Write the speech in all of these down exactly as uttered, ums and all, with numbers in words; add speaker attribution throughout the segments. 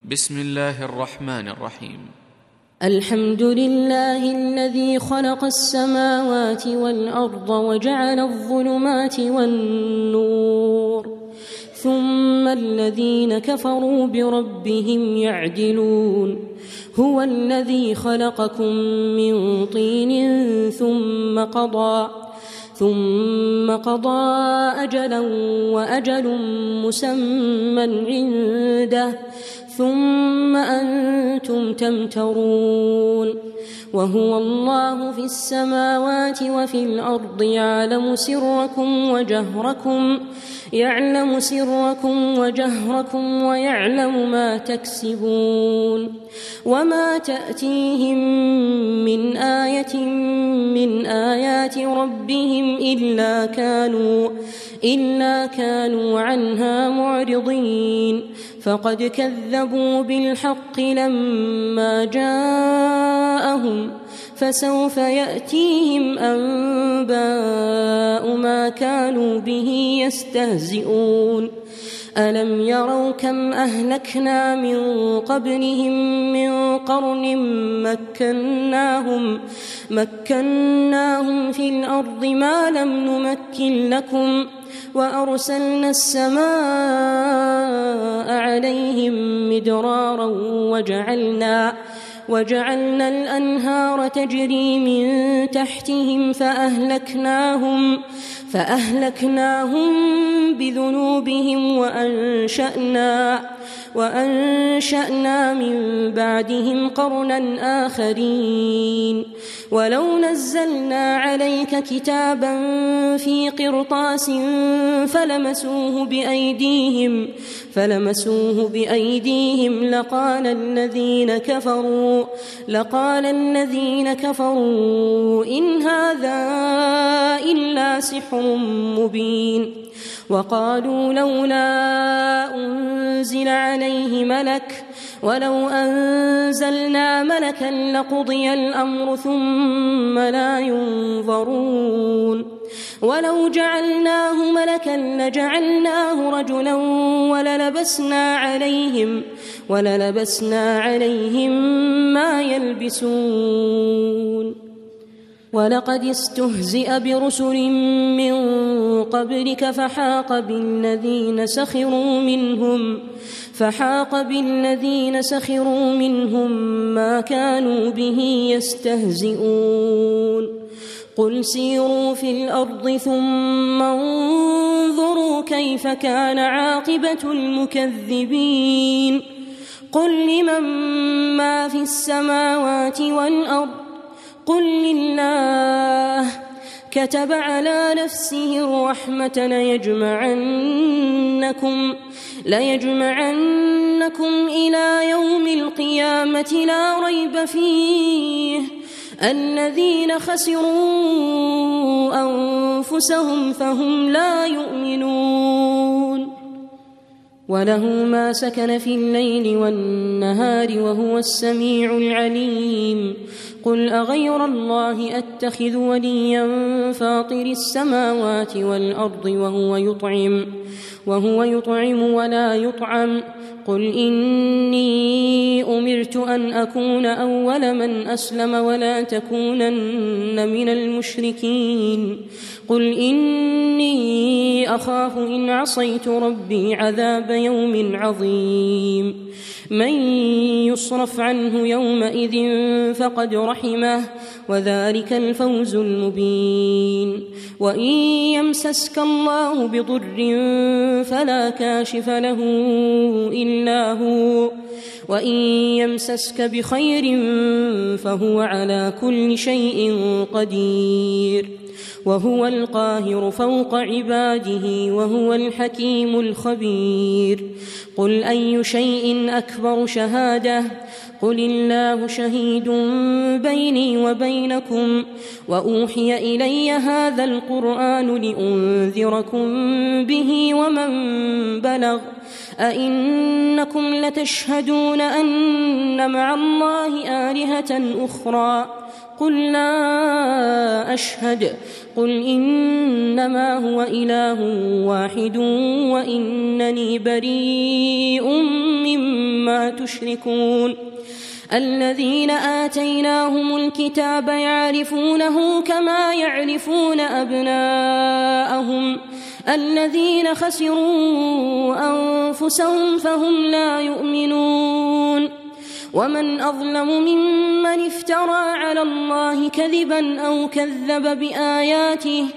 Speaker 1: بسم الله الرحمن الرحيم.
Speaker 2: الحمد لله الذي خلق السماوات والأرض وجعل الظلمات والنور ثم الذين كفروا بربهم يعدلون. هو الذي خلقكم من طين ثم قضى ثم قضى أجلا وأجل مسمى عنده ثم أنتم تمترون. وهو الله في السماوات وفي الأرض يعلم سركم وجهركم يعلم سركم وجهركم ويعلم ما تكسبون. وما تأتيهم من آية من آيات ربهم إلا كانوا إلا كانوا عنها معرضين. فقد كذبوا بالحق لما جاءهم فسوف يأتيهم أنباء ما كانوا به يستهزئون. ألم يروا كم أهلكنا من قبلهم من قرن مكناهم مكناهم في الأرض ما لم نمكن لكم وأرسلنا السماء عليهم مدرارا وجعلنا وجعلنا الأنهار تجري من تحتهم فأهلكناهم فأهلكناهم بذنوبهم وأنشأنا وأنشأنا من بعدهم قرنا آخرين. ولو نزلنا عليك كتابا في قرطاس فلمسوه بأيديهم فلمسوه بأيديهم لقال الذين كفروا لقال الذين كفروا إن هذا إلا سحر مبين. وقالوا لولا أنزل عليه ملك ولو أنزلنا ملكا لقضي الأمر ثم لا ينظرون. ولو جعلناه ملكا لجعلناه رجلا وللبسنا عليهم وللبسنا عليهم ما يلبسون. ولقد استهزئ برسل من قبلك فحاق بالذين سخروا منهم فحاق بالذين سخروا منهم ما كانوا به يستهزئون. قل سيروا في الأرض ثم انظروا كيف كان عاقبة المكذبين. قل لمن ما في السماوات والأرض قل لله كتب على نفسه الرحمة ليجمعنكم ليجمعنكم إلى يوم القيامة لا ريب فيه الذين خسروا أنفسهم فهم لا يؤمنون. وله ما سكن في الليل والنهار وهو السميع العليم. قل أغير الله أتخذ وليا فاطر السماوات والأرض وهو يطعم وهو يطعم ولا يطعم. قل إني أمرت أن أكون أول من أسلم ولا تكونن من المشركين. قل إني أخاف إن عصيت ربي عذاب يوم عظيم. من يصرف عنه يومئذ فقد رحمه وذلك الفوز المبين. وإن يمسسك الله بضر فلا كاشف له إلا هو وإن يمسسك بخير فهو على كل شيء قدير. وهو القاهر فوق عباده وهو الحكيم الخبير. قل أي شيء أكبر شهادة قل الله شهيد بيني وبينكم وأوحي إلي هذا القرآن لأنذركم به ومن بلغ. أئنكم لتشهدون أن مع الله آلهة أخرى قل لا أشهد قل إنما هو إله واحد وإنني بريء مما ما تشركون الذين آتيناهم الكتاب يعرفونه كما يعرفون أبناءهم الذين خسروا أنفسهم فهم لا يؤمنون ومن أظلم ممن افترى على الله كذبا أو كذب بآياته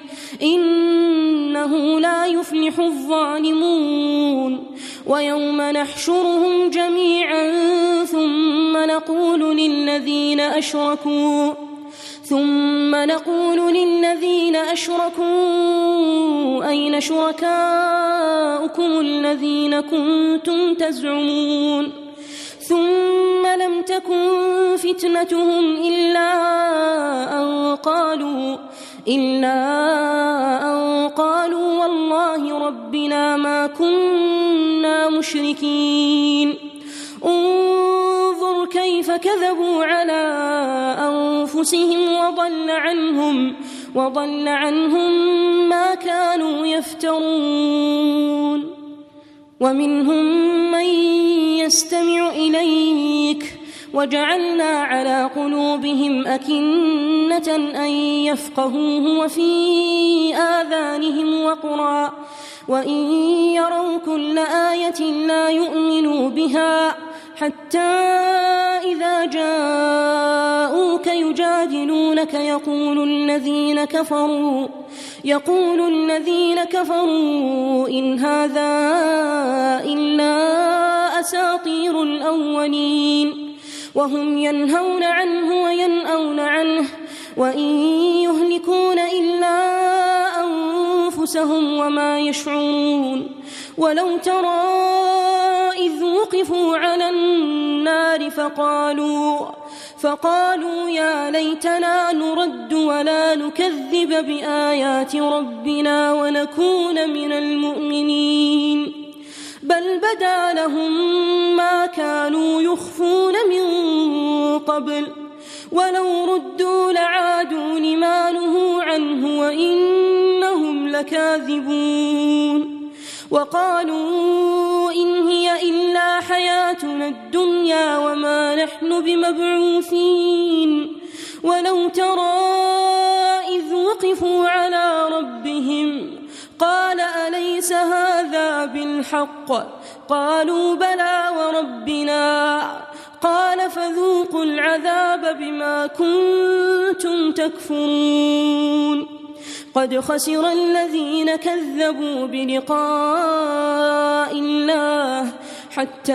Speaker 2: إنه لا يفلح الظالمون ويوم نحشرهم جميعا ثم نقول للذين أشركوا ثم نقول للذين أشركوا أين شركاؤكم الذين كنتم تزعمون ثم لم تكن فتنتهم إلا أن قالوا إلا أن قالوا والله ربنا ما كنا مشركين انظر كيف كذبوا على أنفسهم وضل عنهم وضل عنهم ما كانوا يفترون ومنهم من يستمع إليك وجعلنا على قلوبهم أكنة أن يفقهوه وفي آذانهم وقرا وإن يروا كل آية لا يؤمنوا بها حتى إذا جاءوك يجادلونك يقول الذين كفروا يقول الذين كفروا إن هذا إلا أساطير الأولين وهم ينهون عنه وينأون عنه وإن يهلكون إلا أنفسهم وما يشعرون ولو ترى إذ وقفوا على النار فقالوا فقالوا يا ليتنا نرد ولا نكذب بآيات ربنا ونكون من المؤمنين بل بدا لهم ما كانوا يخفون من قبل ولو ردوا لعادوا لما نهوا عنه وإنهم لكاذبون وقالوا إن هي إلا حياتنا الدنيا وما نحن بمبعوثين ولو ترى إذ وقفوا على ربهم قال أليس هذا بالحق قالوا بلى وربنا قال فذوقوا العذاب بما كنتم تكفرون قد خسر الذين كذبوا بلقاء الله حتى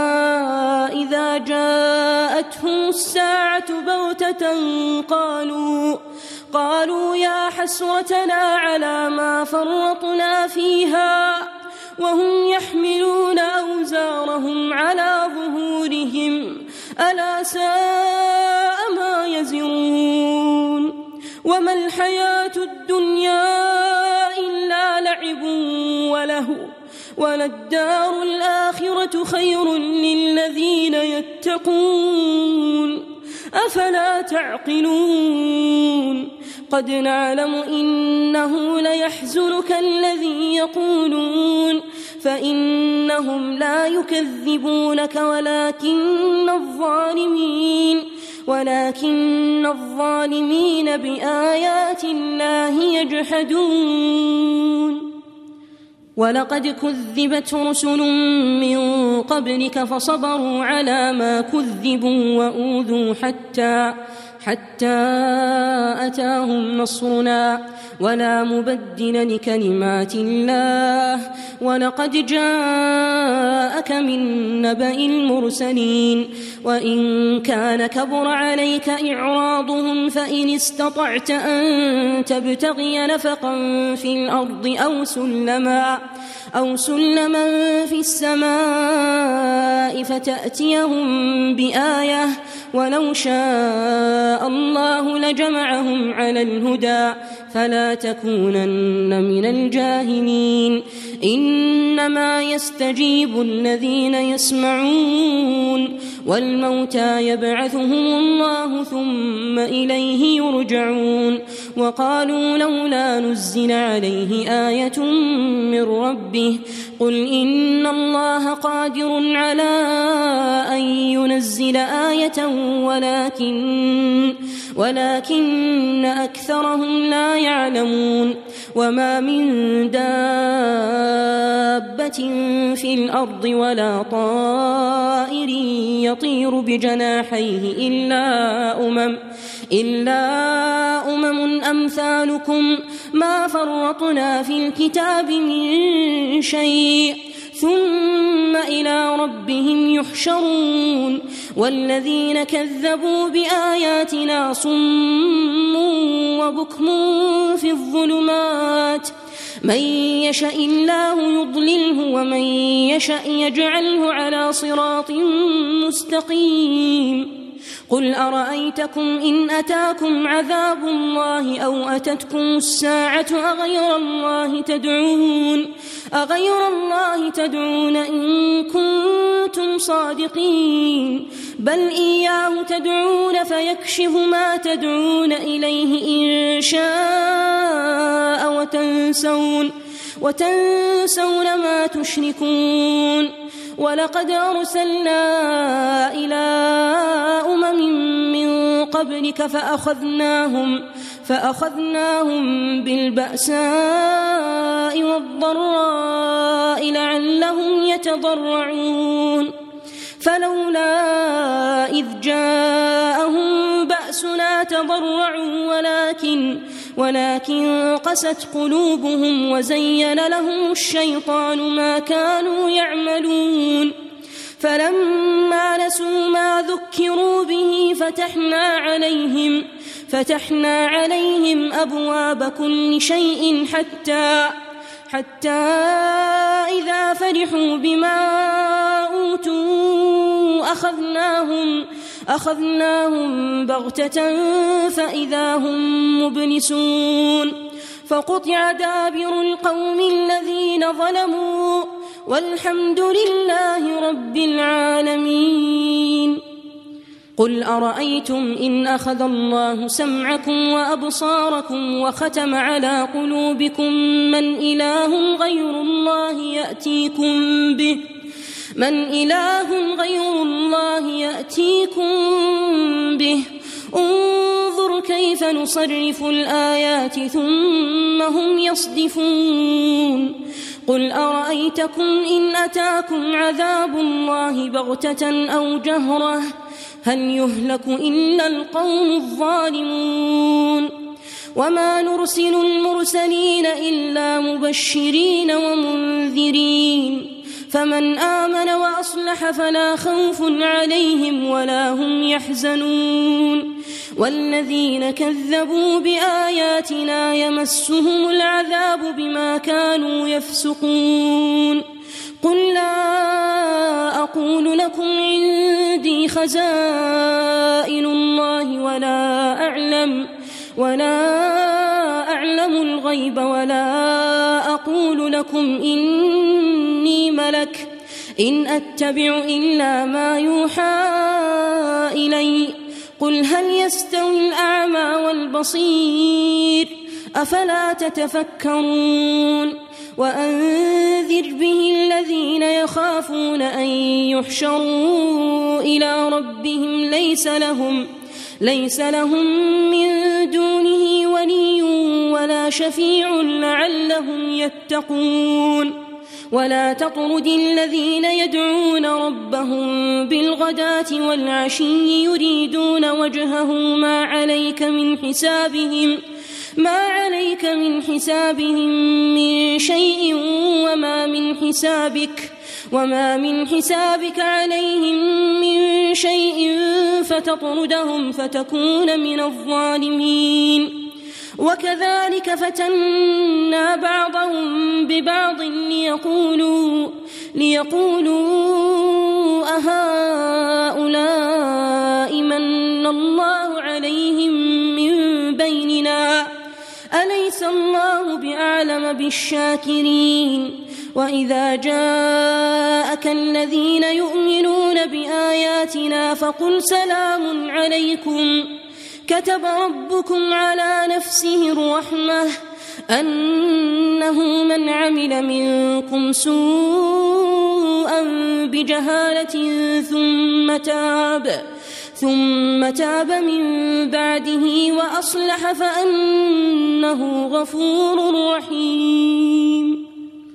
Speaker 2: إذا جاءتهم الساعة بغتة قالوا قالوا يا حسرتنا على ما فرطنا فيها وهم يحملون أوزارهم على ظهورهم ألا ساء ما يزرون وما الحياة الدنيا إلا لعب ولهو وللدار الآخرة خير للذين يتقون أفلا تعقلون قد نعلم إنه ليحزنك الذي يقولون فإنهم لا يكذبونك ولكن الظالمين ولكن الظالمين بآيات الله يجحدون ولقد كذبت رسل من قبلك فصبروا على ما كذبوا وأوذوا حتى حتى أتاهم نصرنا ولا مبدل لكلمات الله ولقد جاءك من نبأ المرسلين وإن كان كبر عليك إعراضهم فإن استطعت أن تبتغي نفقا في الأرض أو سلما أو سلما في السماء فتأتيهم بآية ولو شاء الله لجمعهم على الهدى فلا تكونن من الجاهلين إنما يستجيب الذين يسمعون والموتى يبعثهم الله ثم إليه يرجعون وقالوا لولا نزل عليه آية من ربه قل إن الله قادر على لنرسل آية ولكن, ولكن أكثرهم لا يعلمون وما من دابة في الأرض ولا طائر يطير بجناحيه إلا أمم, إلا أمم أمثالكم ما فرطنا في الكتاب من شيء ثم إلى ربهم يحشرون والذين كذبوا بآياتنا صم وبكم في الظلمات من يشاء الله يضلله ومن يشاء يجعله على صراط مستقيم قل أرأيتكم إن أتاكم عذاب الله أو أتتكم الساعة أغير الله تدعون أغير الله تدعون إن كنتم صادقين بل إياه تدعون فيكشف ما تدعون إليه إن شاء وتنسون, وتنسون ما تشركون ولقد أرسلنا إلى أمم من قبلك فأخذناهم, فأخذناهم بالبأساء والضراء لعلهم يتضرعون فلولا إذ جاءهم بأسنا تضرعوا ولكن, ولكن قست قلوبهم وزين لهم الشيطان ما كانوا يعملون فلما نسوا ما ذكروا به فتحنا عليهم, فتحنا عليهم أبواب كل شيء حتى, حتى إذا فرحوا بما أوتوا أخذناهم, أخذناهم بغتة فإذا هم مبلسون فقطع دابر القوم الذين ظلموا والحمد لله رب العالمين قل أرأيتم إن أخذ الله سمعكم وأبصاركم وختم على قلوبكم من إله غير الله يأتيكم به من إله غير الله يأتيكم به انظر كيف نصرف الآيات ثم هم يصدفون قل أرأيتكم إن أتاكم عذاب الله بغتة أو جهرة هل يهلك إلا القوم الظالمون وما نرسل المرسلين إلا مبشرين ومنذرين فمن آمن وأصلح فلا خوف عليهم ولا هم يحزنون والذين كذبوا بآياتنا يمسهم العذاب بما كانوا يفسقون قل لا أقول لكم عندي خزائن الله ولا أعلم ولا أعلم الغيب ولا أقول لكم إني ملك إن أتبع إلا ما يوحى إلي قل هل يستوي الأعمى والبصير أفلا تتفكرون وأنذر به الذين يخافون أن يحشروا إلى ربهم ليس لهم ليس لهم من دونه ولي ولا شفيع لعلهم يتقون ولا تطرد الذين يدعون ربهم بالغداة والعشي يريدون وجهه ما عليك من حسابهم ما عليك من حسابهم من شيء وما من حسابك وما من حسابك عليهم من شيء فتطردهم فتكون من الظالمين وكذلك فتنا بعضهم ببعض ليقولوا ليقولوا أهؤلاء من الله عليهم من بيننا أليس الله بأعلم بالشاكرين وإذا جاءك الذين يؤمنون بآياتنا فقل سلام عليكم كتب ربكم على نفسه الرحمة أنه من عمل منكم سوءا بجهالة ثم تاب ثم تاب من بعده وأصلح فأنه غفور رحيم.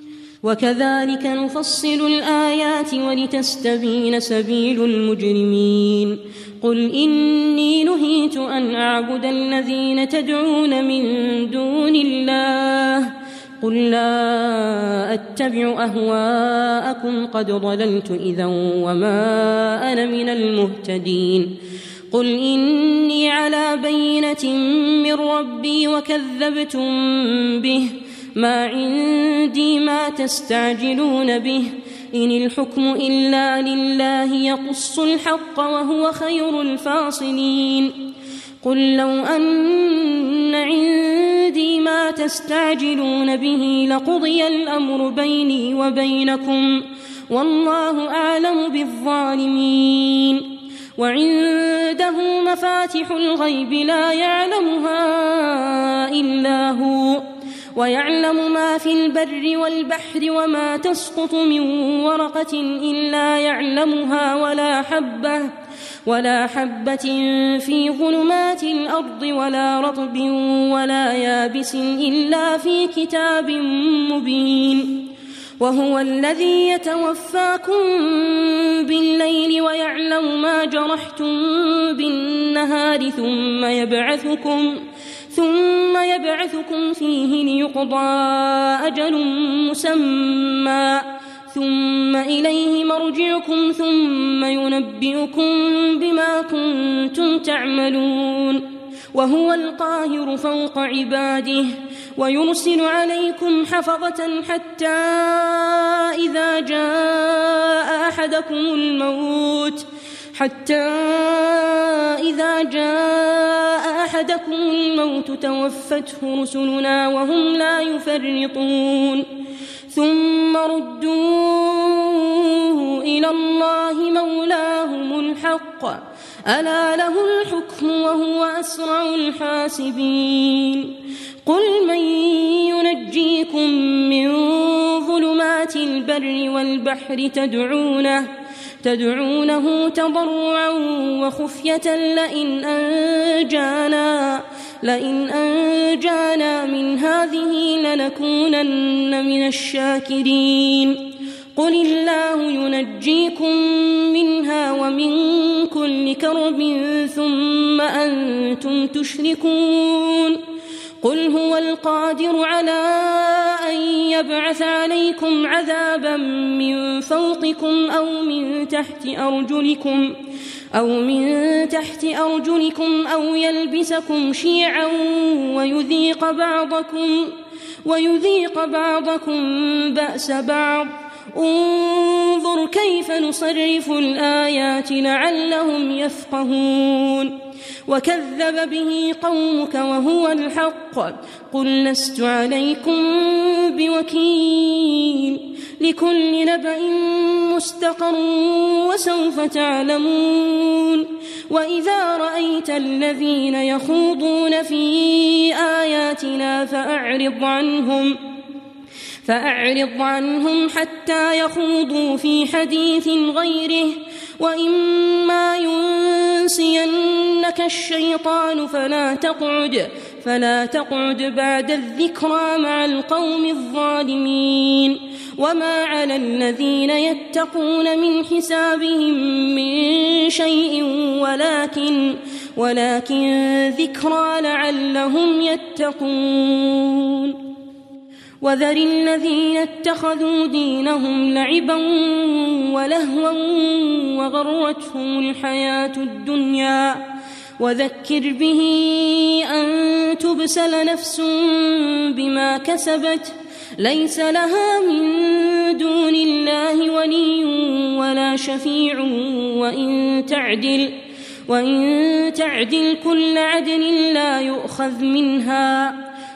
Speaker 2: وكذلك نفصل الآيات ولتستبين سبيل المجرمين. قل إني نهيت أن أعبد الذين تدعون من دون الله قل لا أتبع أهواءكم قد ضللت إذا وما أنا من المهتدين. قل إني على بينة من ربي وكذبتم به ما عندي ما تستعجلون به إن الحكم إلا لله يقص الحق وهو خير الفاصلين. قل لو أن عندي ما تستعجلون به لقضي الأمر بيني وبينكم والله أعلم بالظالمين. وعنده مفاتح الغيب لا يعلمها إلا هو ويعلم ما في البر والبحر وما تسقط من ورقة إلا يعلمها ولا حبة ولا حبة في ظلمات الأرض ولا رطب ولا يابس إلا في كتاب مبين. وهو الذي يتوفاكم بالليل ويعلم ما جرحتم بالنهار ثم يبعثكم ثم يبعثكم فيه ليقضى أجل مسمى ثم إليه مرجعكم ثم ينبئكم بما كنتم تعملون. وهو القاهر فوق عباده ويرسل عليكم حفظة حتى إذا جاء أحدكم الموت حتى إذا جاء أحدكم الموت توفته رسلنا وهم لا يفرطون ثم ردوه إلى الله مولاهم الحق ألا له الحكم وهو أسرع الحاسبين. قل من ينجيكم من ظلمات البر والبحر تدعونه تدعونه تضرعا وخفية لئن أنجانا لئن أنجانا من هذه لنكونن من الشاكرين. قل الله ينجيكم منها ومن كل كرب ثم أنتم تشركون. قل هو القادر على أن يبعث عليكم عذابا من فوقكم أو من تحت أرجلكم أو من تحت أرجلكم أو يلبسكم شيعا ويذيق بعضكم ويذيق بعضكم بأس بعض. انظر كيف نصرف الآيات لعلهم يفقهون. وكذب به قومك وهو الحق قل لست عليكم بوكيل لكل نبأ مستقر وسوف تعلمون. وإذا رأيت الذين يخوضون في آياتنا فأعرض عنهم فأعرض عنهم حتى يخوضوا في حديث غيره وإما ينسينك الشيطان فلا تقعد فلا تقعد بعد الذكرى مع القوم الظالمين. وما على الذين يتقون من حسابهم من شيء ولكن ولكن ذكرى لعلهم يتقون. وذر الذين اتخذوا دينهم لعبا ولهوا وغرتهم الحياة الدنيا وذكر به أن تبسل نفس بما كسبت ليس لها من دون الله ولي ولا شفيع وإن تعدل وإن تعدل كل عدل لا يؤخذ منها.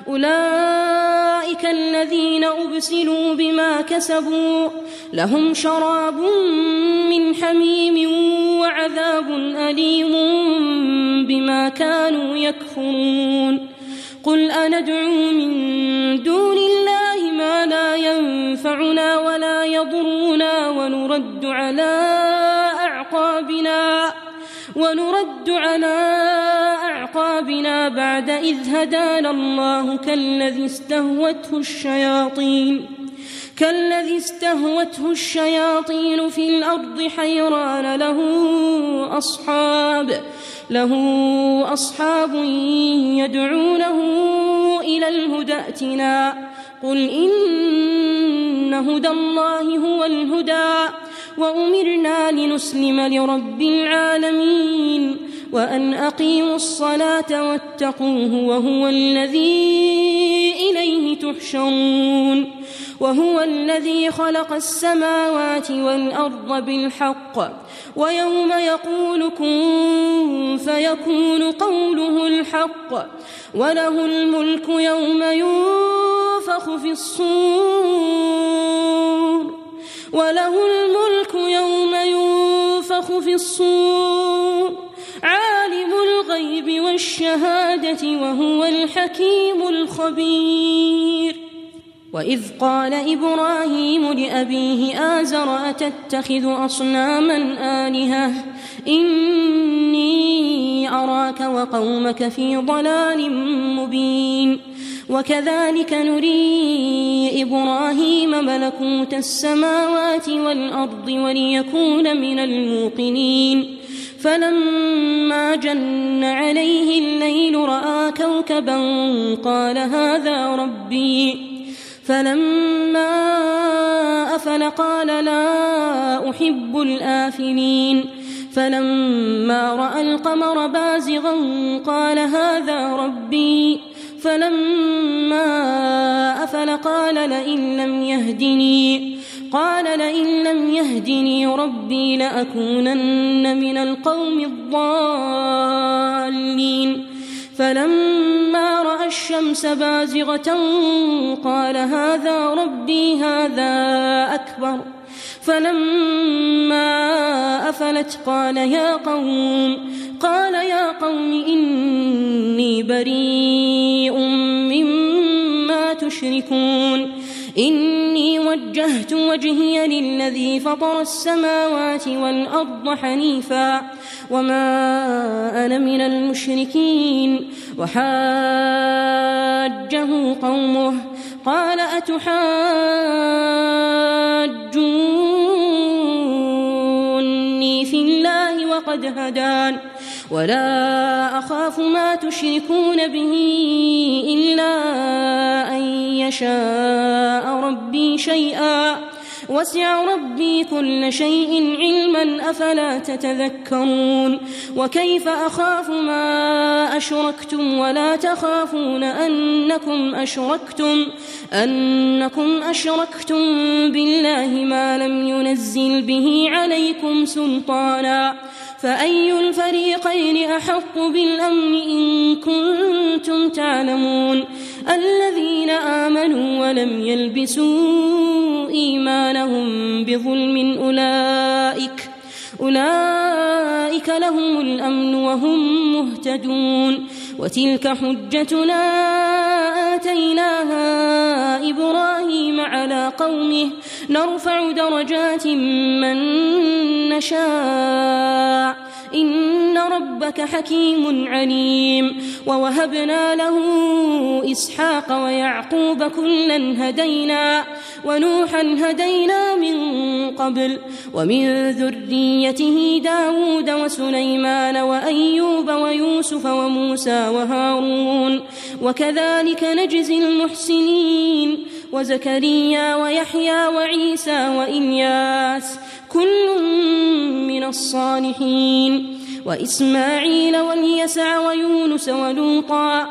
Speaker 2: أولئك الذين أبسلوا بما كسبوا لهم شراب من حميم وعذاب أليم بما كانوا يكفرون. قل أندعو من دون الله ما لا ينفعنا ولا يضرنا ونرد على أعقابنا ونرد على أعقابنا بعد إذ هدانا الله كالذي استهوته الشياطين كالذي استهوته الشياطين في الأرض حيران له أصحاب له أصحاب يدعونه إلى الهدى ائتنا قل إن هدى الله هو الهدى وأمرنا لنسلم لرب العالمين وأن أقيموا الصلاة واتقوه وهو الذي إليه تحشرون وهو الذي خلق السماوات والأرض بالحق ويوم يقول كن فيكون قوله الحق وله الملك يوم ينفخ في الصور وله الملك يوم ينفخ في الصور عالم الغيب والشهادة وهو الحكيم الخبير وإذ قال إبراهيم لأبيه آزر أتتخذ أصناما آلهة إني أراك وقومك في ضلال مبين وكذلك نري إبراهيم ملكوت السماوات والأرض وليكون من الموقنين فلما جن عليه الليل رأى كوكبا قال هذا ربي فلما أفل قال لا أحب الآفلين فلما رأى القمر بازغا قال هذا ربي فلما أفل قال لئن لم يهدني قال لئن لم يهدني ربي لأكونن من القوم الضالين فلما رأى الشمس بازغة قال هذا ربي هذا أكبر فلما أفلت قال يا قوم قال يا قوم إني بريء مما تشركون إني وجهت وجهي للذي فطر السماوات والأرض حنيفا وما أنا من المشركين وحاجه قومه قال أتحاجوني في الله وقد هدان ولا أخاف ما تشركون به إلا أن يشاء ربي شيئا وسع ربي كل شيء علما أفلا تتذكرون وكيف أخاف ما أشركتم ولا تخافون أنكم أشركتم أنكم أشركتم بالله ما لم ينزل به عليكم سلطانا فأي الفريقين أحق بالأمن إن كنتم تعلمون الذين آمنوا ولم يلبسوا إيمانهم بظلم أولئك أولئك لهم الأمن وهم مهتدون وتلك حجتنا آتيناها إبراهيم على قومه نرفع درجات من نشاء إن ربك حكيم عليم ووهبنا له إسحاق ويعقوب كلا هدينا ونوحا هدينا من قبل ومن ذريته داود وسليمان وأيوب ويوسف وموسى وهارون وكذلك نجزي المحسنين وزكريا ويحيى وعيسى وإلياس كل من الصالحين وإسماعيل واليسع ويونس ولوطا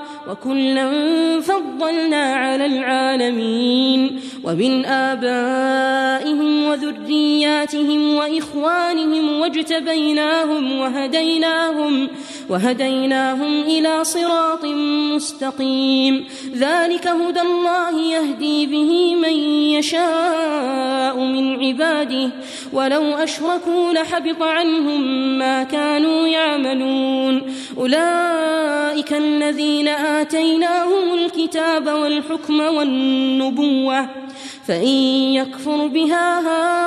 Speaker 2: وكلا فضلنا على العالمين وبالآباء آبائهم وذرياتهم وإخوانهم واجتبيناهم وهديناهم, وهديناهم إلى صراط مستقيم. ذلك هدى الله يهدي به من يشاء من عباده ولو أشركوا لحبط عنهم ما كانوا يعملون. أولئك الذين آتيناهم الكتاب والحكم والنبوة فإن يكفر بها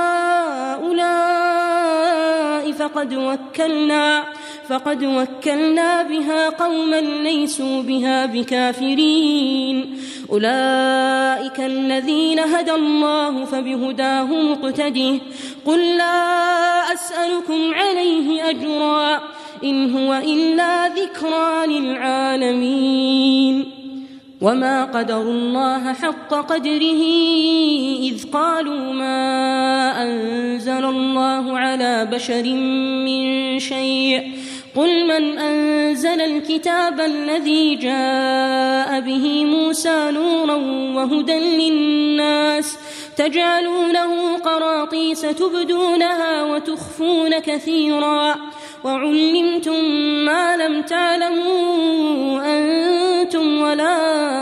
Speaker 2: هؤلاء فقد وكلنا فقد وكلنا بها قوما ليسوا بها بكافرين. أولئك الذين هدى الله فبهداه مقتده. قل لا أسألكم عليه أجرا إن هو إلا ذكرى للعالمين. وما قدروا الله حق قدره إذ قالوا ما أنزل الله على بشر من شيء. قل من أنزل الكتاب الذي جاء به موسى نورا وهدى للناس تجعلونه قراطيس تبدونها وتخفون كثيرا وعلمتم ما لم تعلموا أنتم ولا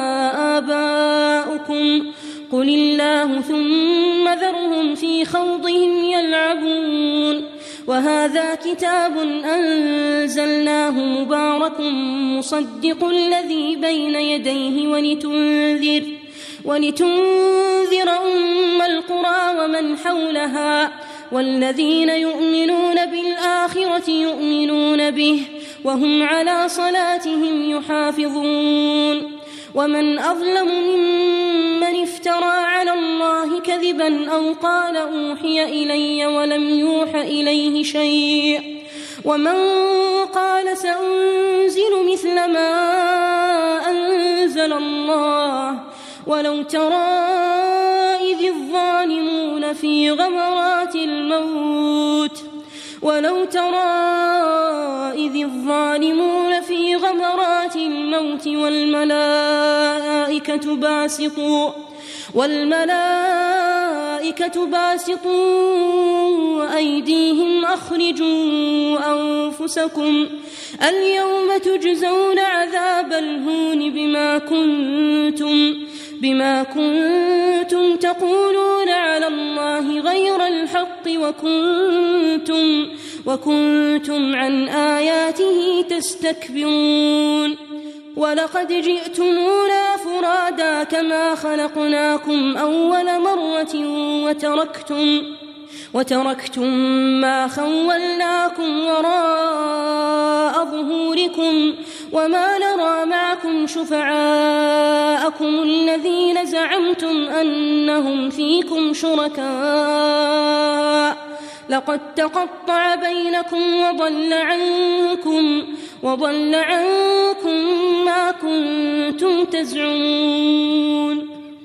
Speaker 2: آباؤكم قل الله ثم ذرهم في خوضهم يلعبون. وهذا كتاب أنزلناه مبارك مصدق الذي بين يديه ولتنذر, ولتنذر أم القرى ومن حولها والذين يؤمنون بالآخرة يؤمنون به وهم على صلاتهم يحافظون. ومن أظلم ممن افترى على الله كذبا أو قال أوحي إلي ولم يوح إليه شيء ومن قال سأنزل مثل ما أنزل الله. ولو ترى إذ الظالمون في غمرات الموت ولو ترى إذ الظالمون في غمرات الموت والملائكة باسطوا والملائكة باسطوا أيديهم أخرجوا أنفسكم اليوم تجزون عذاب الهون بما كنتم بما كنتم تقولون على الله غير الحق وكنتم, وكنتم عن آياته تستكبرون. ولقد جئتمونا فرادا كما خلقناكم أول مرة وتركتم, وتركتم ما خولناكم وراء ظهوركم وما نرى معكم شفعاءكم الذين زعمتم أنهم فيكم شركاء لقد تقطع بينكم وضل عنكم, وضل عنكم ما كنتم تزعمون.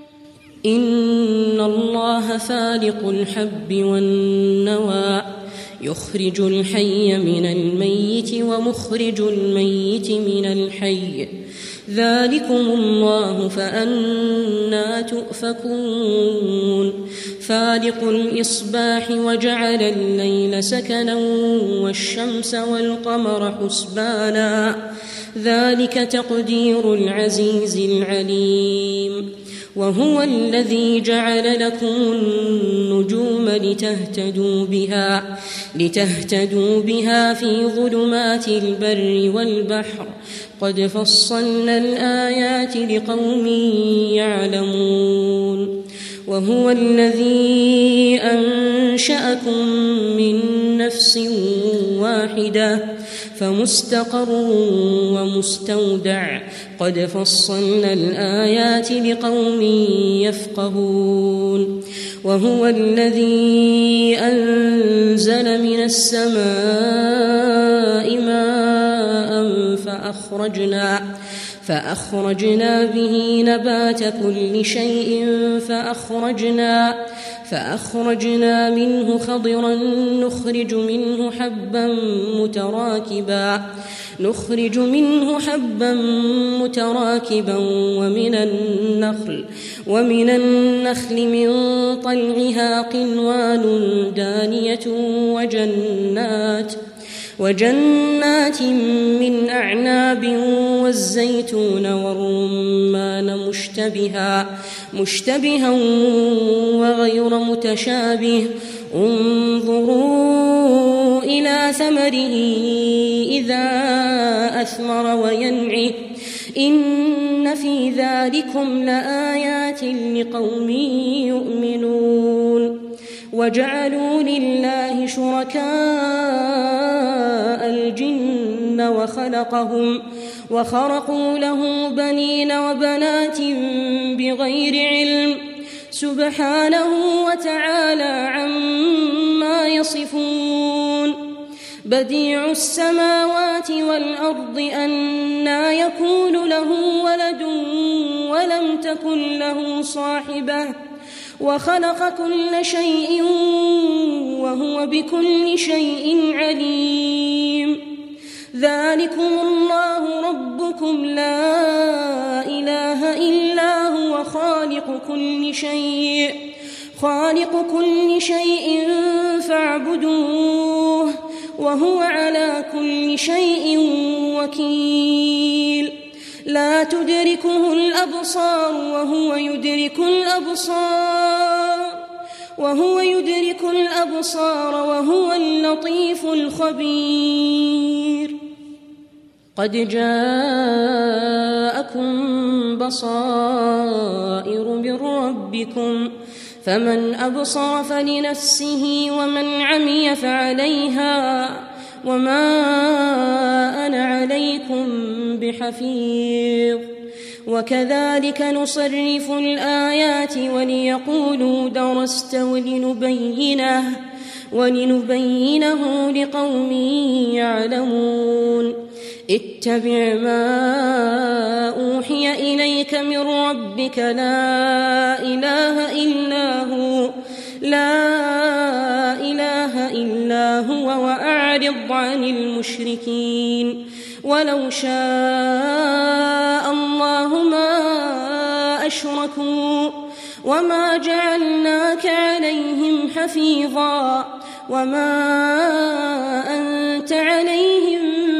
Speaker 2: إن الله فالق الحب والنوى يخرج الحي من الميت ومخرج الميت من الحي ذلكم الله فأنى تؤفكون. فالق الإصباح وجعل الليل سكنا والشمس والقمر حسبانا ذلك تقدير العزيز العليم. وهو الذي جعل لكم النجوم لتهتدوا بها, لتهتدوا بها في ظلمات البر والبحر قد فصلنا الآيات لقوم يعلمون. وهو الذي أنشأكم من نفس واحدة فمستقر ومستودع قد فصلنا الآيات لقوم يفقهون. وهو الذي أنزل من السماء ماء فأخرج فأخرجنا, فأخرجنا به نبات كل شيء فأخرجنا, فأخرجنا منه خضرا نخرج منه حبا متراكبا نخرج منه حبا متراكبا ومن النخل ومن النخل من طلعها قنوان دانية وجنات وجنات من أعناب والزيتون والرمان مشتبها مشتبها وغير متشابه انظروا إلى ثمره إذا أثمر وينعه إن في ذلكم لآيات لقوم يؤمنون وجعلوا لله شركاء الجن وخلقهم وخرقوا له بنين وبنات بغير علم سبحانه وتعالى عما يصفون بديع السماوات والأرض أنى يكون له ولد ولم تكن له صاحبة وخلق كل شيء وهو بكل شيء عليم ذلكم الله ربكم لا إله إلا هو خالق كل شيء خالق كل شيء فاعبدوه وهو على كل شيء وكيل لا تدركه الأبصار وهو يدرك الأبصار وهو يدرك الأبصار وهو اللطيف الخبير قد جاءكم بصائر من ربكم فمن أبصر فلنفسه ومن عمي فعليها وما أنا عليكم بحفيظ وكذلك نصرف الآيات وليقولوا درست ولنبينه ولنبينه لقوم يعلمون اتبع ما أوحي إليك من ربك لا إله إلا هو لا إله إلا هو وأعرض عن المشركين ولو شاء الله ما أشركوا وما جعلناك عليهم حفيظا وما أنت عليهم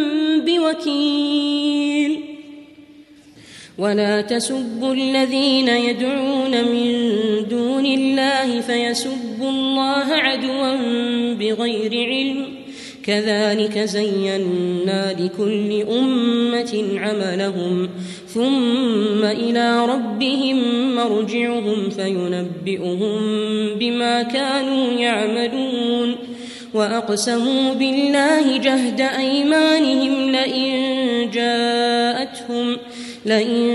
Speaker 2: بوكيل ولا تسبوا الذين يدعون من دون الله فيسبوا الله عدوا بغير علم كذلك زينا لكل أمة عملهم ثم إلى ربهم مرجعهم فينبئهم بما كانوا يعملون وأقسموا بالله جهد أيمانهم لئن جاءتهم لئن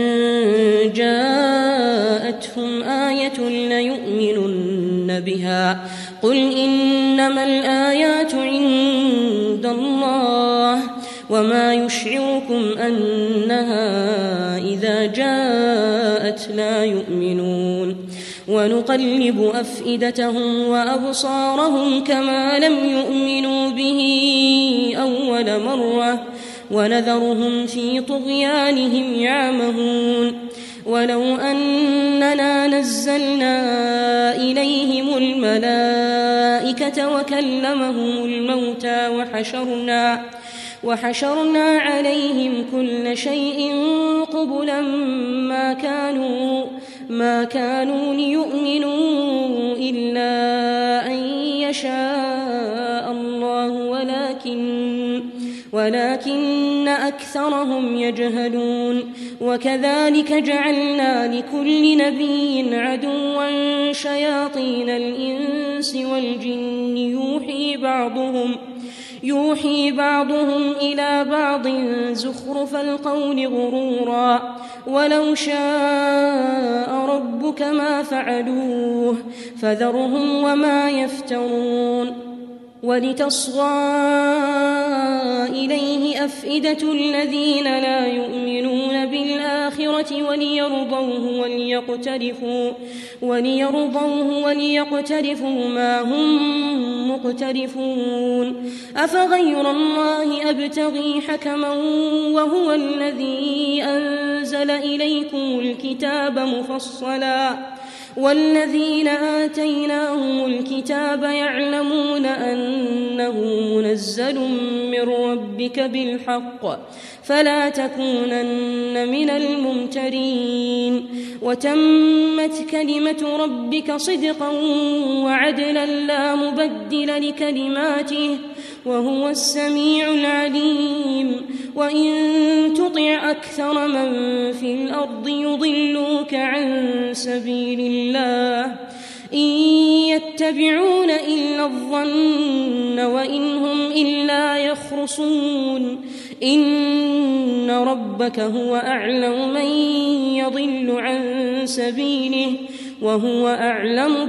Speaker 2: جاءتهم آية ليؤمنن بها قل إنما الآيات عند الله وما يشعركم أنها إذا جاءت لا يؤمنون ونقلب أفئدتهم وأبصارهم كما لم يؤمنوا به أول مرة ونذرهم في طغيانهم يعمهون ولو أننا نزلنا إليهم الملائكة وكلمهم الموتى وحشرنا وحشرنا عليهم كل شيء قبلا ما كانوا ما كانوا ليؤمنوا إلا أن يشاء الله ولكن ولكن أكثرهم يجهلون وكذلك جعلنا لكل نبي عدوا شياطين الإنس والجن يوحي بعضهم يوحي بعضهم إلى بعض زخرف القول غرورا ولو شاء ربك ما فعلوه فذرهم وما يفترون ولتصغى إليه أفئدة أفئدة الذين لا يؤمنون بالآخرة وليرضوه وليقترفوا, وليرضوه وليقترفوا ما هم مقترفون. أفغير الله أبتغي حكما وهو الذي أنزل إليكم الكتاب مفصلا والذين آتيناهم الكتاب يعلمون أنه منزل من ربك بالحق فلا تكونن من الممترين. وتمت كلمة ربك صدقا وعدلا لا مبدل لكلماته وهو السميع العليم. وإن تطع أكثر من في الأرض يضلوك عن سبيل الله إن يتبعون إلا الظن وإن هم إلا يخرصون. إن ربك هو أعلم من يضل عن سبيله وهو أعلم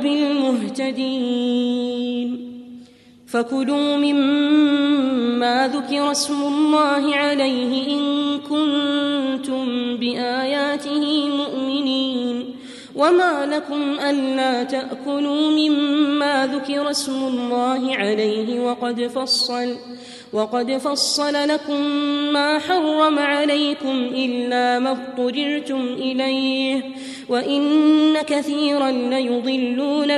Speaker 2: بالمهتدين. فكلوا مما ذكر اسم الله عليه إن كنتم بآياته مؤمنين. وما لكم ألا تأكلوا مما ذكر اسم الله عليه وقد فصل وقد فصل لكم ما حرم عليكم إلا ما اضطررتم إليه وإن كثيرا ليضلون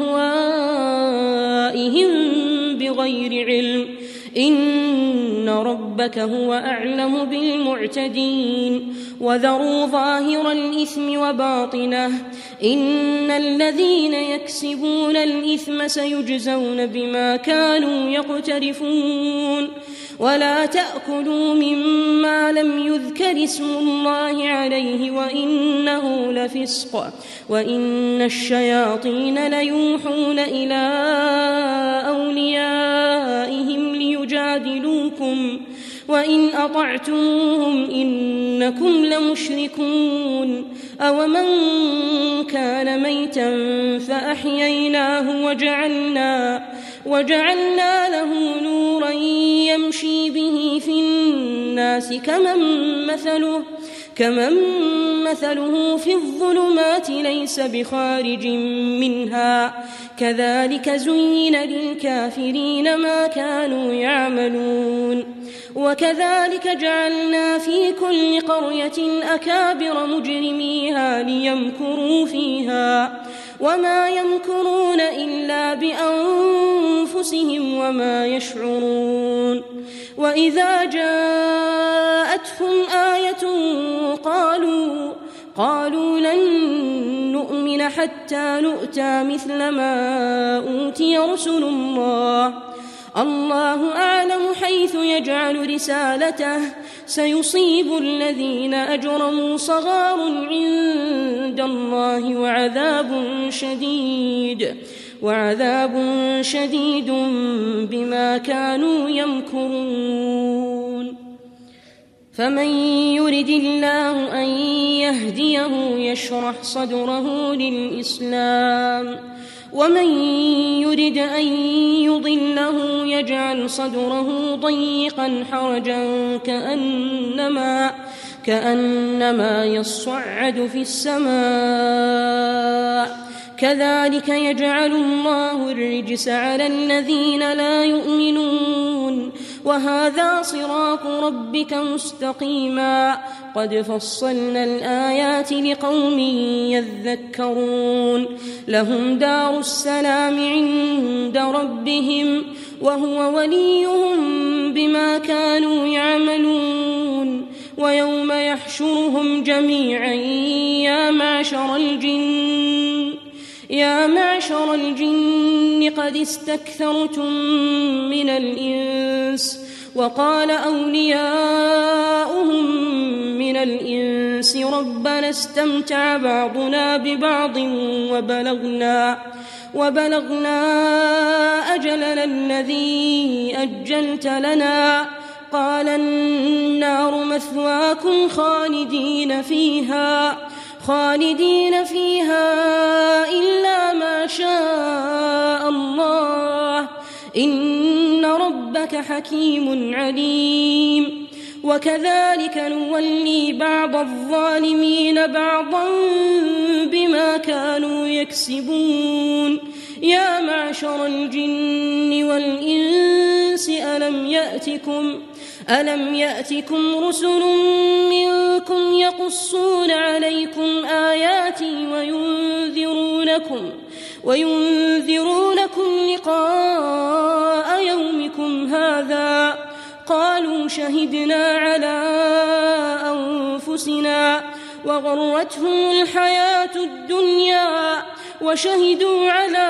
Speaker 2: بأهوائهم بغير علم. إن ربك هو أعلم بالمعتدين. وذروا ظاهر الإثم وباطنه إن الذين يكسبون الإثم سيجزون بما كانوا يقترفون. ولا تأكلوا مما لم يذكر اسم الله عليه وإنه لفسق وإن الشياطين ليوحون إلى أوليائهم ليجادلوكم وإن أطعتموهم إنكم لمشركون. أومن كان ميتا فأحييناه وجعلنا, وجعلنا له نورا يمشي به في الناس كمن مثله, كمن مثله في الظلمات ليس بخارج منها كذلك زين للكافرين ما كانوا يعملون. وكذلك جعلنا في كل قرية أكابر مجرميها ليمكروا فيها وما يمكرون إلا بأنفسهم وما يشعرون. وإذا جاءتهم آية قالوا قالوا لن نؤمن حتى نؤتى مثل ما أوتي رسل الله الله أعلم حيث يجعل رسالته سيصيب الذين أجرموا صغار عند الله وعذاب شديد وعذاب شديد بما كانوا يمكرون. فمن يرد الله أن يهديه يشرح صدره للإسلام ومن يرد أن يضله يجعل صدره ضيقا حرجا كأنما, كأنما يصعد في السماء كذلك يجعل الله الرجس على الذين لا يؤمنون. وهذا صراط ربك مستقيما قد فصلنا الآيات لقوم يذكرون. لهم دار السلام عند ربهم وهو وليهم بما كانوا يعملون. ويوم يحشرهم جميعا يا معشر الجن يا معشر الجن قد استكثرتم من الإنس وقال أولياؤهم من الإنس ربنا استمتع بعضنا ببعض وبلغنا وبلغنا أجلنا الذي أجلت لنا قال النار مثواكم خالدين فيها خالدين فيها إلا ما شاء الله إن ربك حكيم عليم. وكذلك نولي بعض الظالمين بعضا بما كانوا يكسبون يا معشر الجن والإنس ألم يأتكم ألم يأتكم رسل منكم يقصون عليكم آياتي وينذرونكم وينذرونكم لقاء يومكم هذا قالوا شهدنا على أنفسنا وغرتهم الحياة الدنيا وشهدوا على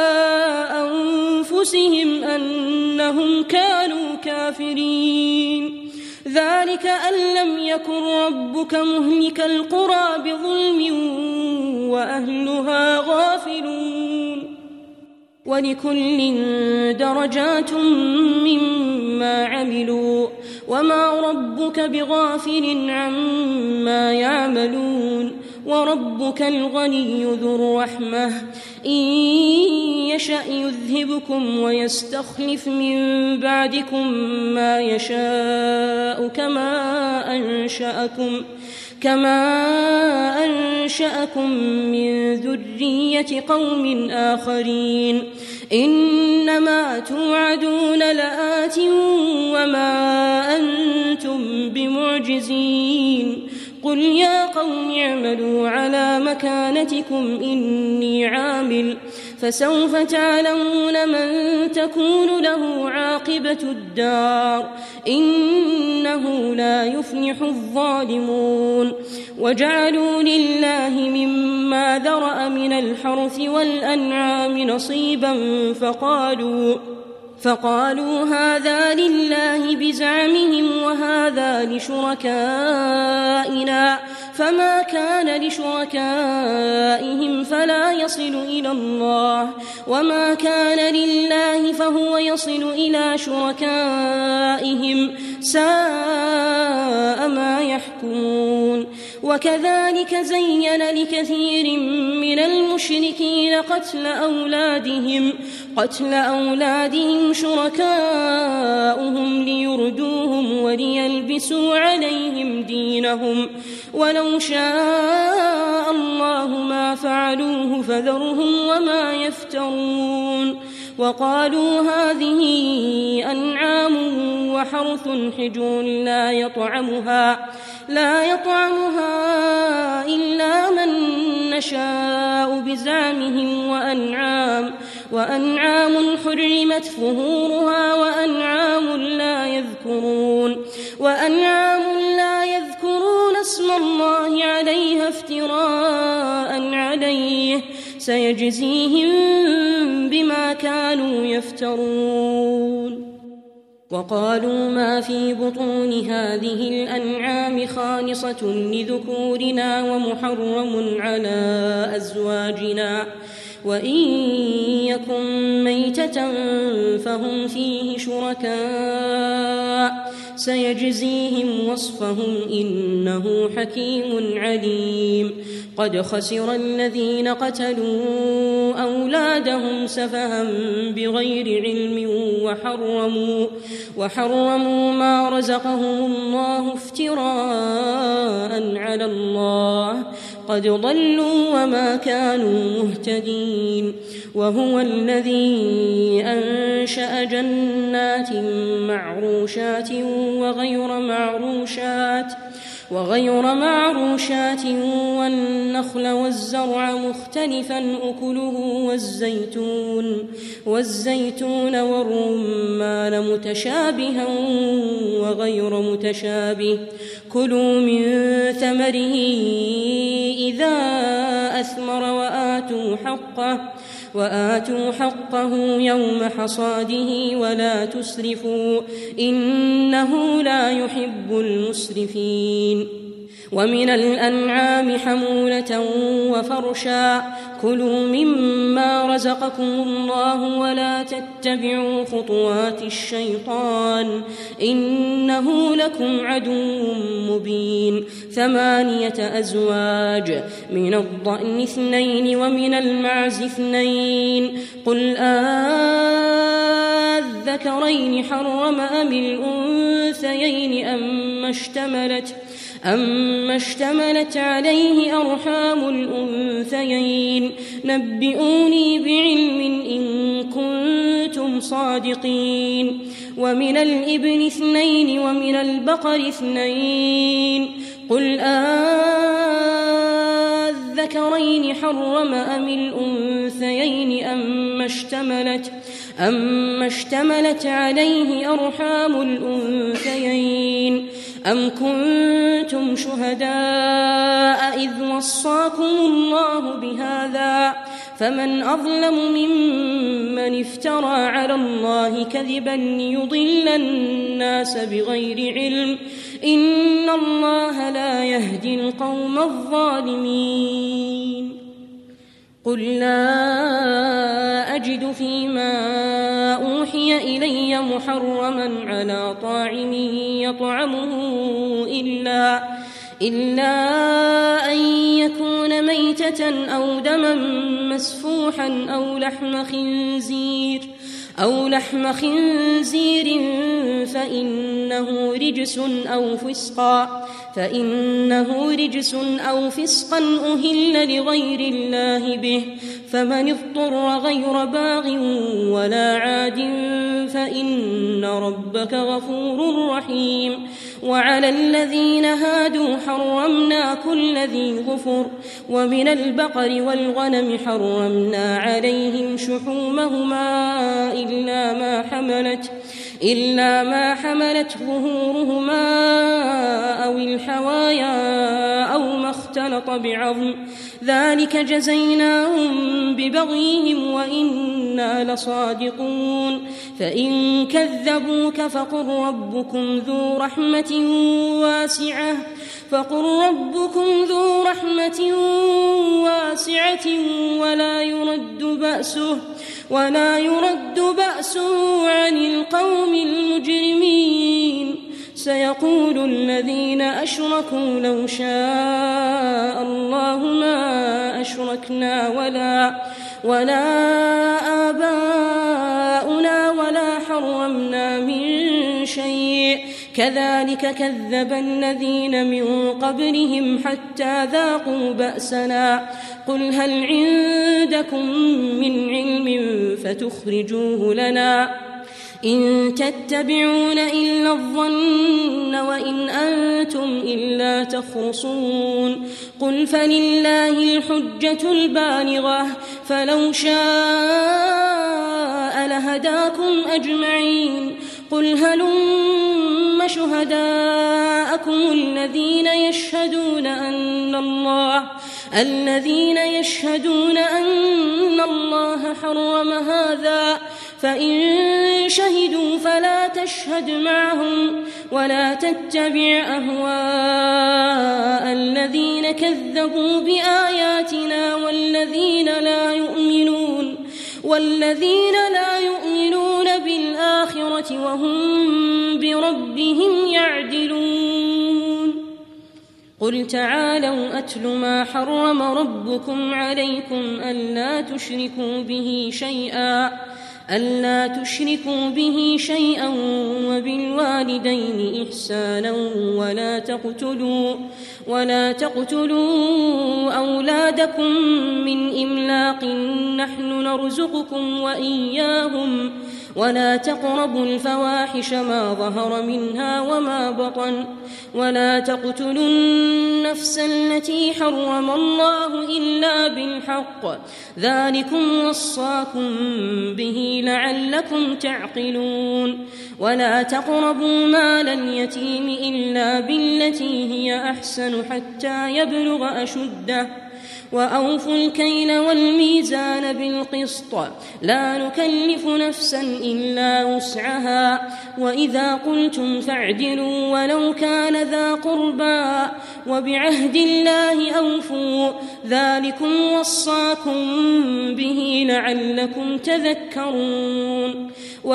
Speaker 2: أنفسهم أنهم كانوا كافرين ذلك أن لم يكن ربك مهلك القرى بظلم وأهلها غافلون ولكل درجات مما عملوا وما ربك بغافل عما يعملون وربك الغني ذو الرحمة إن يشأ يذهبكم ويستخلف من بعدكم ما يشاء كما أنشأكم كما أنشأكم من ذرية قوم آخرين إنما توعدون لآت وما أنتم بمعجزين قل يا قوم اعملوا على مكانتكم إني عامل فسوف تعلمون من تكون له عاقبة الدار إنه لا يفلح الظالمون وجعلوا لله مما ذرأ من الحرث والأنعام نصيبا فقالوا فقالوا هذا لله بزعمهم وهذا لشركائنا فما كان لشركائهم فلا يصل إلى الله وما كان لله فهو يصل إلى شركائهم ساء ما يحكمون وكذلك زين لكثير من المشركين قتل أولادهم قتل أولادهم شركاؤهم ليردوهم وليلبسوا عليهم دينهم ولو شاء الله ما فعلوه فذرهم وما يفترون وقالوا هذه أنعام وحرث حجر لا يطعمها لا يطعمها إلا من نشاء بزعمهم وأنعام وأنعام حرمت ظهورها وأنعام لا يذكرون وأنعام لا يذكرون اسم الله عليها افتراء عليه سيجزيهم بما كانوا يفترون وقالوا ما في بطون هذه الأنعام خالصة لذكورنا ومحرم على أزواجنا وإن يكن ميتة فهم فيه شركاء سيجزيهم وصفهم إنه حكيم عليم قد خسر الذين قتلوا أولادهم سفها بغير علم وحرموا, وحرموا ما رزقهم الله افتراء على الله قد ضلوا وما كانوا مهتدين وهو الذي أنشأ جنات معروشات وغير معروشات وغير معروشات والنخل والزرع مختلفا أكله والزيتون والزيتون والرمان متشابها وغير متشابه كلوا من ثمره إذا أثمر وآتوا حقه وآتوا حقه يوم حصاده ولا تسرفوا إنه لا يحب المسرفين ومن الأنعام حمولة وفرشا كلوا مما رزقكم الله ولا تتبعوا خطوات الشيطان إنه لكم عدو مبين ثمانية أزواج من الضأن اثنين ومن المعز اثنين قل آذكرين حرم أم الأنثيين أم أما اشتملت, أما اشتملت عليه أرحام الأنثيين نبئوني بعلم إن كنتم صادقين. ومن الإبل اثنين ومن البقر اثنين قل أذكرين حرم أم الأنثيين أما اشتملت, أما اشتملت عليه أرحام الأنثيين أم كنتم شهداء إذ وصاكم الله بهذا فمن أظلم ممن افترى على الله كذبا ليضل الناس بغير علم إن الله لا يهدي القوم الظالمين. قل لا أجد فيما أوحي إلي محرما على طاعم يطعمه إلا, إلا أن يكون ميتة أو دما مسفوحا أو لحم خنزير أو لحم خنزير فإنه رجس أو فسقا فإنه رجس أو فسقا أهل لغير الله به فمن اضطر غير باغ ولا عاد فإن ربك غفور رحيم. وعلى الذين هادوا حرمنا كل ذي ظفر ومن البقر والغنم حرمنا عليهم شحومهما إلا ما حملت إلا ما حملت ظهورهما أو الحوايا أو ما اختلط بعظم ذلك جزيناهم ببغيهم وإنا لصادقون. فإن كذبوك فقل ربكم ذو رحمة واسعة فقل ربكم ذو رحمة واسعة ولا يرد بأسه ولا يرد بأسه عن القوم المجرمين. سيقول الذين أشركوا لو شاء الله ما أشركنا ولا ولا آباؤنا ولا حرمنا من شيء كذلك كذب الذين من قبلهم حتى ذاقوا بأسنا. قل هل عندكم من علم فتخرجوه لنا إن تتبعون إلا الظن وإن أنتم إلا تخرصون. قل فلله الحجة البالغة فلو شاء لهداكم أجمعين. قل هلم شهداءكم الذين يشهدون أن الله الذين يشهدون أن الله حرم هذا فإن شهدوا فلا تشهد معهم ولا تتبع أهواء الذين كذبوا بآياتنا والذين لا يؤمنون والذين لا يؤمنون بالآخرة وهم بربهم يعدلون. قل تعالوا أتل ما حرم ربكم عليكم ألا تشركوا به شيئا ألا تشركوا به شيئا وبالوالدين إحسانا ولا تقتلوا ولا تقتلوا أولادكم من إملاق نحن نرزقكم وإياهم ولا تقربوا الفواحش ما ظهر منها وما بطن ولا تقتلوا النفس التي حرم الله إلا بالحق ذلكم وصاكم به لعلكم تعقلون. ولا تقربوا مال اليتيم إلا بالتي هي أحسن حتى يبلغ أشده وأوفوا الكيل والميزان بالقسط لا نكلف نفسا إلا وسعها وإذا قلتم فاعدلوا ولو كان ذا قربى وبعهد الله أوفوا ذلكم وصاكم به لعلكم تذكرون.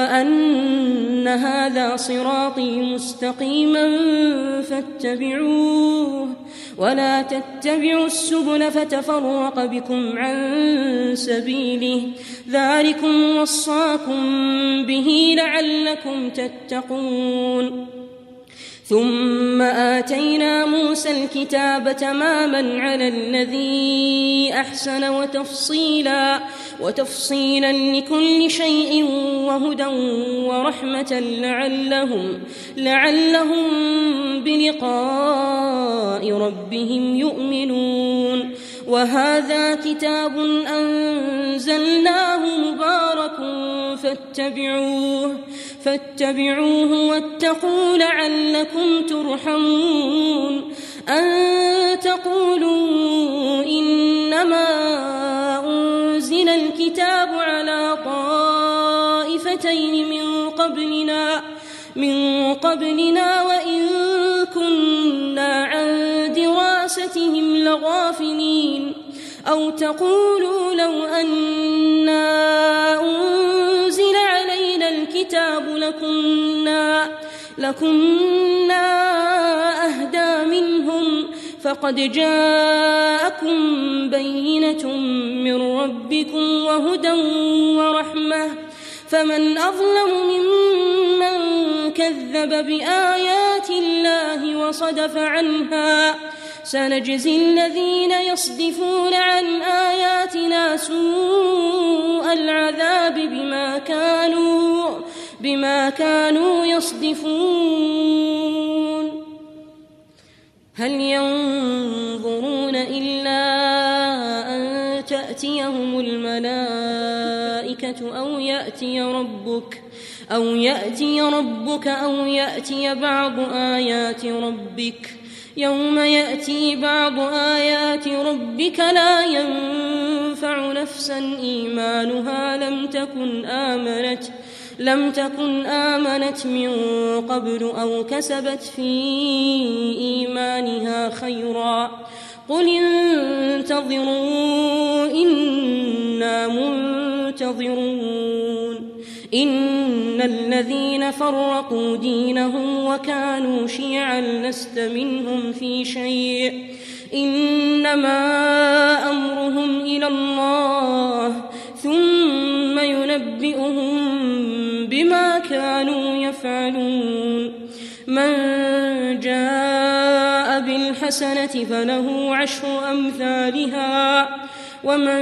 Speaker 2: وأن هذا صراطي مستقيما فاتبعوه ولا تتبعوا السبل فتفرق بكم عن سبيله ذلكم وصاكم به لعلكم تتقون. ثم آتينا موسى الكتاب تماما على الذي أحسن وتفصيلا, وتفصيلا لكل شيء وهدى ورحمة لعلهم, لعلهم بلقاء ربهم يؤمنون. وهذا كتاب أنزلناه مبارك فاتبعوه, فاتبعوه واتقوا لعلكم ترحمون. أن تقولوا إنما أنزل الكتاب على طائفتين من قبلنا, من قبلنا وإن كنا عن دراستهم لغافلين. أو تقولوا لو أنا أنزل علينا الكتاب لكنا, لكنا أهدى منهم. فقد جاءكم بينة من ربكم وهدى ورحمة. فمن أظلم ممن كذب بآيات الله وصدف عنها. سنجزي الذين يصدفون عن آياتنا سوء العذاب بما كانوا, بما كانوا يصدفون. هل ينظرون إلا أن تأتيهم الملائكة أو يأتي ربك أو يأتي ربك أو يأتي بعض آيات ربك. يوم يأتي بعض آيات ربك لا ينفع نفسا إيمانها لم تكن آمنت لم تكن آمنت من قبل أو كسبت في إيمانها خيرا. قل انتظروا إنا منتظرون. إن الذين فرقوا دينهم وكانوا شيعا لست منهم في شيء إنما أمرهم إلى الله ثم ينبئهم بما كانوا يفعلون. من جاء بالحسنة فله عشر أمثالها ومن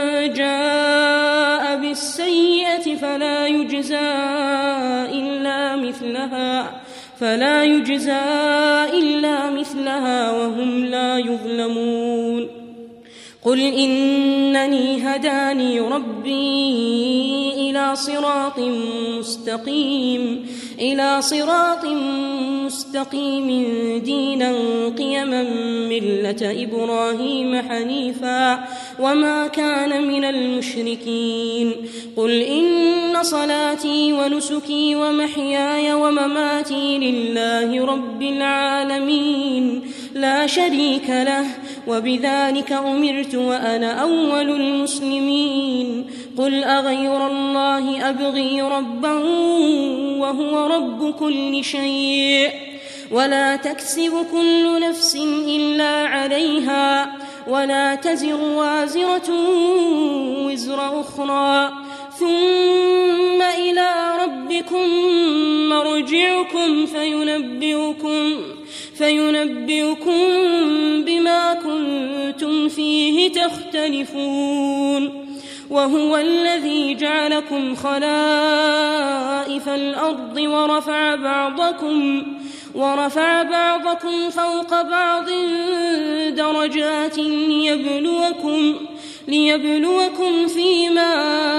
Speaker 2: جاء بالسيئة فلا يجزى إلا مثلها فلا يجزى إلا مثلها وهم لا يظلمون. قل إنني هداني ربي إلى صراط مستقيم إلى صراط مستقيم دينا قيما ملة إبراهيم حنيفا وما كان من المشركين. قل إن صلاتي ونسكي ومحياي ومماتي لله رب العالمين لا شريك له وبذلك أمرت وأنا أول المسلمين. قل أغير الله أبغي ربا وهو رب كل شيء ولا تكسب كل نفس إلا عليها ولا تزر وازرة وزر أخرى ثم إلى ربكم مرجعكم فينبئكم فينبئكم بما كنتم فيه تختلفون. وهو الذي جعلكم خلائف الأرض ورفع بعضكم ورفع بعضكم فوق بعض درجات ليبلوكم ليبلوكم فيما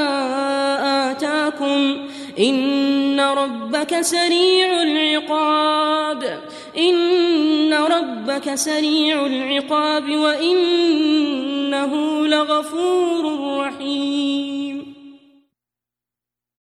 Speaker 2: آتاكم إن ربك سريع العقاب إن ربك سريع العقاب وإنه لغفور رحيم.